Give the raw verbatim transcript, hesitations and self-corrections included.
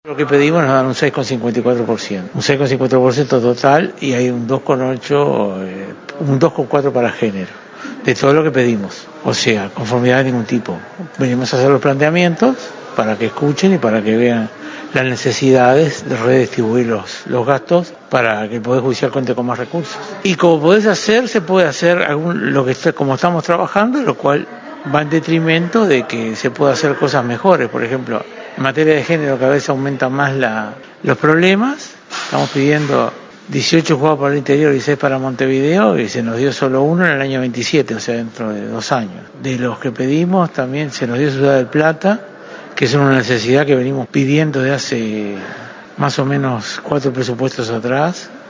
Lo que pedimos nos dan un seis coma cincuenta y cuatro por ciento, un seis coma cincuenta y cuatro por ciento total y hay un dos coma ocho, eh, un dos coma cuatro para género, de todo lo que pedimos. O sea, conformidad de ningún tipo. Venimos a hacer los planteamientos para que escuchen y para que vean las necesidades de redistribuir los, los gastos para que el Poder Judicial cuente con más recursos. Y como podés hacer, se puede hacer algún, lo que está, como estamos trabajando, lo cual va en detrimento de que se pueda hacer cosas mejores. Por ejemplo, en materia de género cada vez aumentan más la, los problemas. Estamos pidiendo dieciocho juzgados para el interior y seis para Montevideo y se nos dio solo uno en el año veintisiete, o sea, dentro de dos años. De los que pedimos también se nos dio Ciudad del Plata, que es una necesidad que venimos pidiendo de hace más o menos cuatro presupuestos atrás.